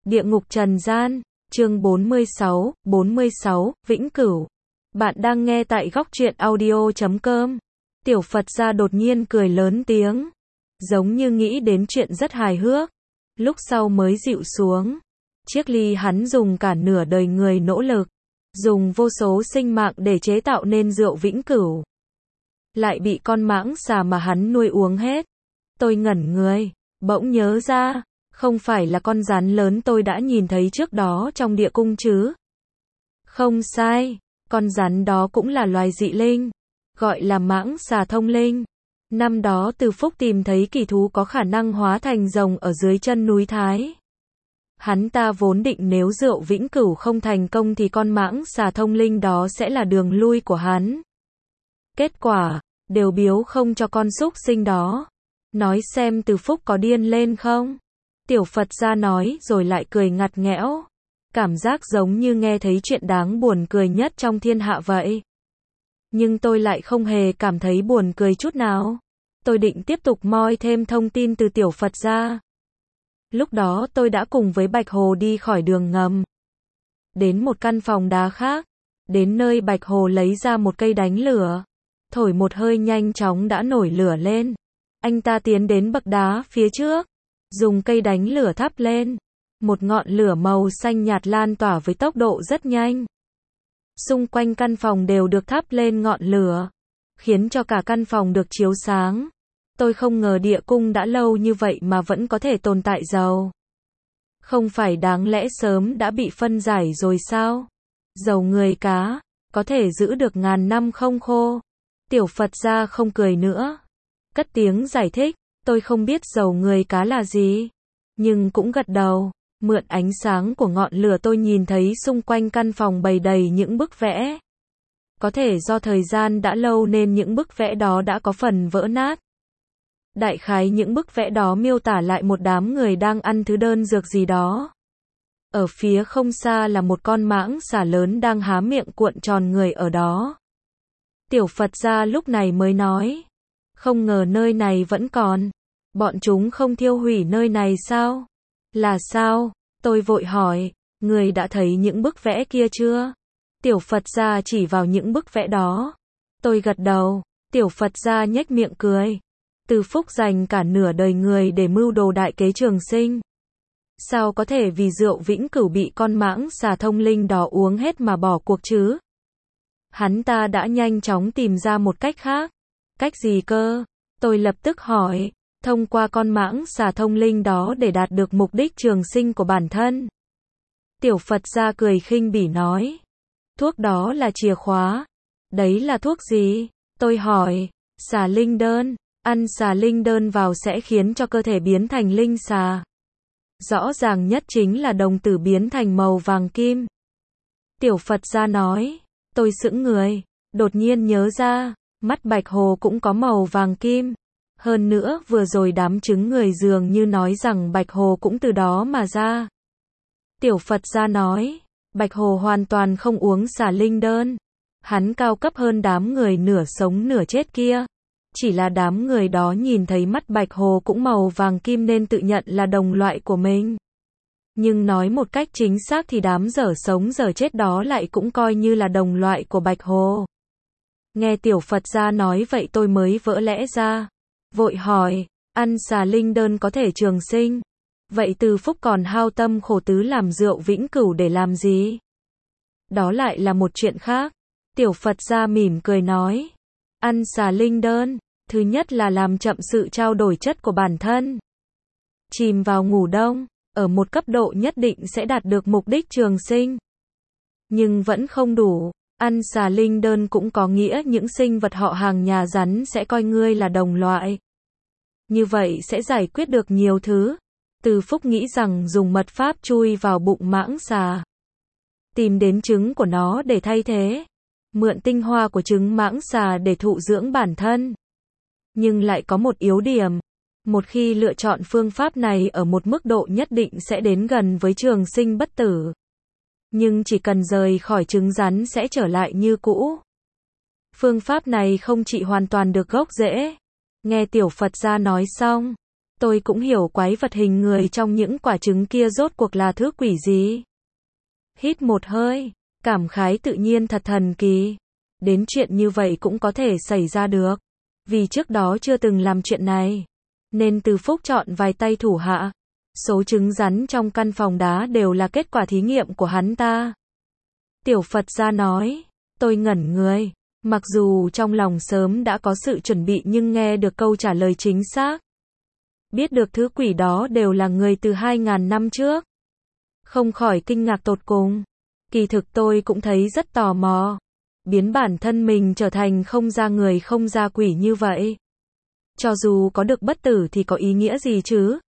Địa ngục trần gian, chương 46, Vĩnh Cửu. Bạn đang nghe tại góc truyện audio.com. Tiểu Phật gia đột nhiên cười lớn tiếng, giống như nghĩ đến chuyện rất hài hước, lúc sau mới dịu xuống. Chiếc ly hắn dùng cả nửa đời người nỗ lực, dùng vô số sinh mạng để chế tạo nên rượu Vĩnh Cửu, lại bị con mãng xà mà hắn nuôi uống hết. Tôi ngẩn người, bỗng nhớ ra, không phải là con rắn lớn tôi đã nhìn thấy trước đó trong địa cung chứ? Không sai, con rắn đó cũng là loài dị linh, gọi là mãng xà thông linh. Năm đó Từ Phúc tìm thấy kỳ thú có khả năng hóa thành rồng ở dưới chân núi Thái. Hắn ta vốn định nếu rượu Vĩnh Cửu không thành công thì con mãng xà thông linh đó sẽ là đường lui của hắn. Kết quả, đều biếu không cho con súc sinh đó. Nói xem Từ Phúc có điên lên không? Tiểu Phật gia nói rồi lại cười ngặt nghẽo. Cảm giác giống như nghe thấy chuyện đáng buồn cười nhất trong thiên hạ vậy. Nhưng tôi lại không hề cảm thấy buồn cười chút nào. Tôi định tiếp tục moi thêm thông tin từ Tiểu Phật gia. Lúc đó tôi đã cùng với Bạch Hồ đi khỏi đường ngầm, đến một căn phòng đá khác. Đến nơi Bạch Hồ lấy ra một cây đánh lửa, thổi một hơi nhanh chóng đã nổi lửa lên. Anh ta tiến đến bậc đá phía trước, dùng cây đánh lửa thắp lên. Một ngọn lửa màu xanh nhạt lan tỏa với tốc độ rất nhanh. Xung quanh căn phòng đều được thắp lên ngọn lửa, khiến cho cả căn phòng được chiếu sáng. Tôi không ngờ địa cung đã lâu như vậy mà vẫn có thể tồn tại dầu. Không phải đáng lẽ sớm đã bị phân giải rồi sao? Dầu người cá, có thể giữ được ngàn năm không khô. Tiểu Phật gia không cười nữa, cất tiếng giải thích, tôi không biết dầu người cá là gì, nhưng cũng gật đầu. Mượn ánh sáng của ngọn lửa tôi nhìn thấy xung quanh căn phòng bày đầy những bức vẽ. Có thể do thời gian đã lâu nên những bức vẽ đó đã có phần vỡ nát. Đại khái những bức vẽ đó miêu tả lại một đám người đang ăn thứ đơn dược gì đó. Ở phía không xa là một con mãng xà lớn đang há miệng cuộn tròn người ở đó. Tiểu Phật gia lúc này mới nói, không ngờ nơi này vẫn còn. Bọn chúng không thiêu hủy nơi này sao? Là sao? Tôi vội hỏi, người đã thấy những bức vẽ kia chưa? Tiểu Phật gia chỉ vào những bức vẽ đó. Tôi gật đầu. Tiểu Phật gia nhếch miệng cười. Từ Phúc dành cả nửa đời người để mưu đồ đại kế trường sinh. Sao có thể vì rượu Vĩnh Cửu bị con mãng xà thông linh đó uống hết mà bỏ cuộc chứ? Hắn ta đã nhanh chóng tìm ra một cách khác. Cách gì cơ? Tôi lập tức hỏi. Thông qua con mãng xà thông linh đó để đạt được mục đích trường sinh của bản thân. Tiểu Phật gia cười khinh bỉ nói. Thuốc đó là chìa khóa. Đấy là thuốc gì? Tôi hỏi. Xà linh đơn. Ăn xà linh đơn vào sẽ khiến cho cơ thể biến thành linh xà. Rõ ràng nhất chính là đồng tử biến thành màu vàng kim. Tiểu Phật gia nói. Tôi sững người. Đột nhiên nhớ ra, mắt Bạch Hồ cũng có màu vàng kim. Hơn nữa vừa rồi đám chứng người dường như nói rằng Bạch Hồ cũng từ đó mà ra. Tiểu Phật gia nói, Bạch Hồ hoàn toàn không uống xà linh đơn. Hắn cao cấp hơn đám người nửa sống nửa chết kia. Chỉ là đám người đó nhìn thấy mắt Bạch Hồ cũng màu vàng kim nên tự nhận là đồng loại của mình. Nhưng nói một cách chính xác thì đám dở sống dở chết đó lại cũng coi như là đồng loại của Bạch Hồ. Nghe Tiểu Phật gia nói vậy tôi mới vỡ lẽ ra. Vội hỏi, ăn xà linh đơn có thể trường sinh. Vậy Từ Phúc còn hao tâm khổ tứ làm rượu Vĩnh Cửu để làm gì? Đó lại là một chuyện khác. Tiểu Phật gia mỉm cười nói. Ăn xà linh đơn, thứ nhất là làm chậm sự trao đổi chất của bản thân. Chìm vào ngủ đông, ở một cấp độ nhất định sẽ đạt được mục đích trường sinh. Nhưng vẫn không đủ. Ăn xà linh đơn cũng có nghĩa những sinh vật họ hàng nhà rắn sẽ coi ngươi là đồng loại. Như vậy sẽ giải quyết được nhiều thứ. Từ Phúc nghĩ rằng dùng mật pháp chui vào bụng mãng xà, tìm đến trứng của nó để thay thế, mượn tinh hoa của trứng mãng xà để thụ dưỡng bản thân. Nhưng lại có một yếu điểm. Một khi lựa chọn phương pháp này ở một mức độ nhất định sẽ đến gần với trường sinh bất tử. Nhưng chỉ cần rời khỏi trứng rắn sẽ trở lại như cũ. Phương pháp này không trị hoàn toàn được gốc rễ. Nghe Tiểu Phật gia nói xong, Tôi cũng hiểu quái vật hình người trong những quả trứng kia rốt cuộc là thứ quỷ gì. Hít một hơi, cảm khái tự nhiên thật thần kỳ. Đến chuyện như vậy cũng có thể xảy ra được. Vì trước đó chưa từng làm chuyện này, nên Từ Phúc chọn vài tay thủ hạ. Số trứng rắn trong căn phòng đá đều là kết quả thí nghiệm của hắn ta. Tiểu Phật gia nói, tôi ngẩn người. Mặc dù trong lòng sớm đã có sự chuẩn bị nhưng nghe được câu trả lời chính xác. Biết được thứ quỷ đó đều là người từ 2.000 năm trước. Không khỏi kinh ngạc tột cùng. Kỳ thực tôi cũng thấy rất tò mò. Biến bản thân mình trở thành không ra người không ra quỷ như vậy. Cho dù có được bất tử thì có ý nghĩa gì chứ?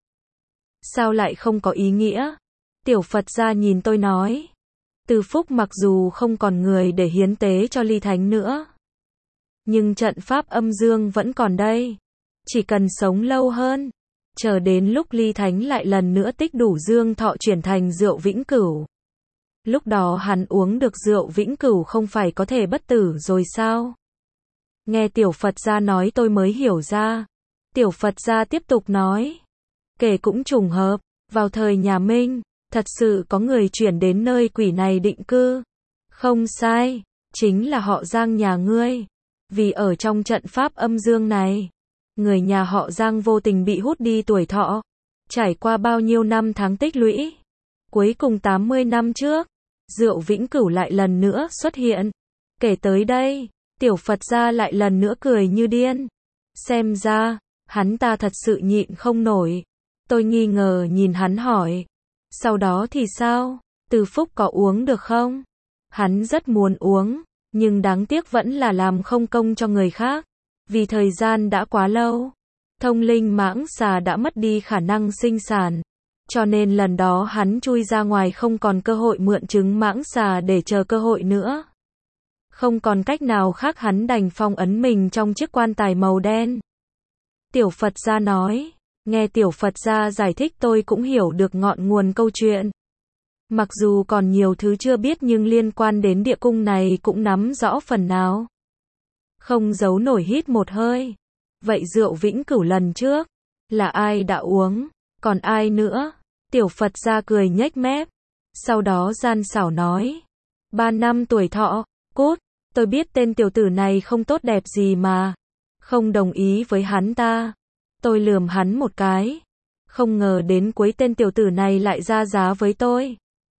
Sao lại không có ý nghĩa? Tiểu Phật gia nhìn tôi nói. Từ Phúc mặc dù không còn người để hiến tế cho Ly Thánh nữa. Nhưng trận pháp âm dương vẫn còn đây. Chỉ cần sống lâu hơn. Chờ đến lúc Ly Thánh lại lần nữa tích đủ dương thọ chuyển thành rượu vĩnh cửu. Lúc đó hắn uống được rượu vĩnh cửu không phải có thể bất tử rồi sao? Nghe Tiểu Phật gia nói tôi mới hiểu ra. Tiểu Phật gia tiếp tục nói. Kể cũng trùng hợp, vào thời nhà Minh, thật sự có người chuyển đến nơi quỷ này định cư. Không sai, chính là họ Giang nhà ngươi. Vì ở trong trận pháp âm dương này, người nhà họ Giang vô tình bị hút đi tuổi thọ. Trải qua bao nhiêu năm tháng tích lũy. Cuối cùng 80 năm trước, rượu vĩnh cửu lại lần nữa xuất hiện. Kể tới đây, Tiểu Phật gia lại lần nữa cười như điên. Xem ra, hắn ta thật sự nhịn không nổi. Tôi nghi ngờ nhìn hắn hỏi. Sau đó thì sao? Từ Phúc có uống được không? Hắn rất muốn uống, nhưng đáng tiếc vẫn là làm không công cho người khác. Vì thời gian đã quá lâu, thông linh mãng xà đã mất đi khả năng sinh sản. Cho nên lần đó hắn chui ra ngoài không còn cơ hội mượn trứng mãng xà để chờ cơ hội nữa. Không còn cách nào khác hắn đành phong ấn mình trong chiếc quan tài màu đen. Tiểu Phật gia nói. Nghe Tiểu Phật gia giải thích tôi cũng hiểu được ngọn nguồn câu chuyện. Mặc dù còn nhiều thứ chưa biết nhưng liên quan đến địa cung này cũng nắm rõ phần nào. Không giấu nổi hít một hơi. Vậy rượu vĩnh cửu lần trước, là ai đã uống, còn ai nữa? Tiểu Phật gia cười nhếch mép. Sau đó gian xảo nói. 3 năm tuổi thọ, cút, tôi biết tên tiểu tử này không tốt đẹp gì mà. Không đồng ý với hắn ta. Tôi lườm hắn một cái. Không ngờ đến cuối tên tiểu tử này lại ra giá với tôi.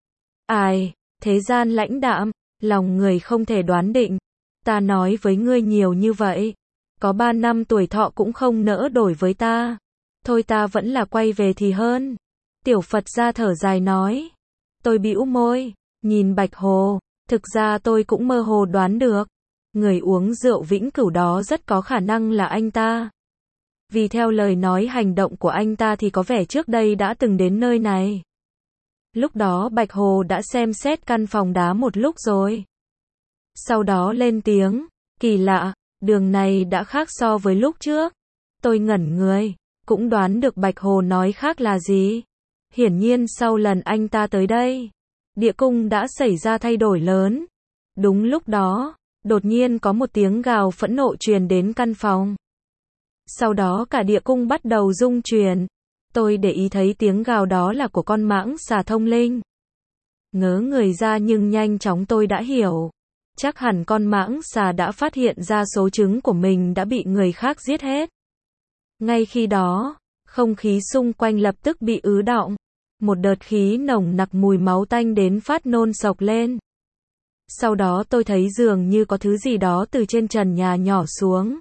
Ai, thế gian lãnh đạm, lòng người không thể đoán định. Ta nói với ngươi nhiều như vậy. Có 3 năm tuổi thọ cũng không nỡ đổi với ta. Thôi ta vẫn là quay về thì hơn. Tiểu Phật gia thở dài nói. Tôi bĩu môi, nhìn Bạch Hồ. Thực ra tôi cũng mơ hồ đoán được. Người uống rượu vĩnh cửu đó rất có khả năng là anh ta. Vì theo lời nói hành động của anh ta thì có vẻ trước đây đã từng đến nơi này. Lúc đó Bạch Hồ đã xem xét căn phòng đá một lúc rồi. Sau đó lên tiếng, kỳ lạ, đường này đã khác so với lúc trước. Tôi ngẩn người, cũng đoán được Bạch Hồ nói khác là gì. Hiển nhiên sau lần anh ta tới đây, địa cung đã xảy ra thay đổi lớn. Đúng lúc đó, đột nhiên có một tiếng gào phẫn nộ truyền đến căn phòng. Sau đó cả địa cung bắt đầu rung chuyển. Tôi để ý thấy tiếng gào đó là của con mãng xà thông linh. Ngớ người ra nhưng nhanh chóng tôi đã hiểu. Chắc hẳn con mãng xà đã phát hiện ra số trứng của mình đã bị người khác giết hết. Ngay khi đó, không khí xung quanh lập tức bị ứ đọng. Một đợt khí nồng nặc mùi máu tanh đến phát nôn sộc lên. Sau đó tôi thấy dường như có thứ gì đó từ trên trần nhà nhỏ xuống.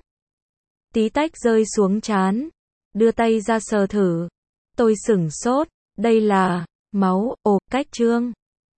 Tí tách rơi xuống trán. Đưa tay ra sờ thử. Tôi sửng sốt. Đây là máu, cách trương.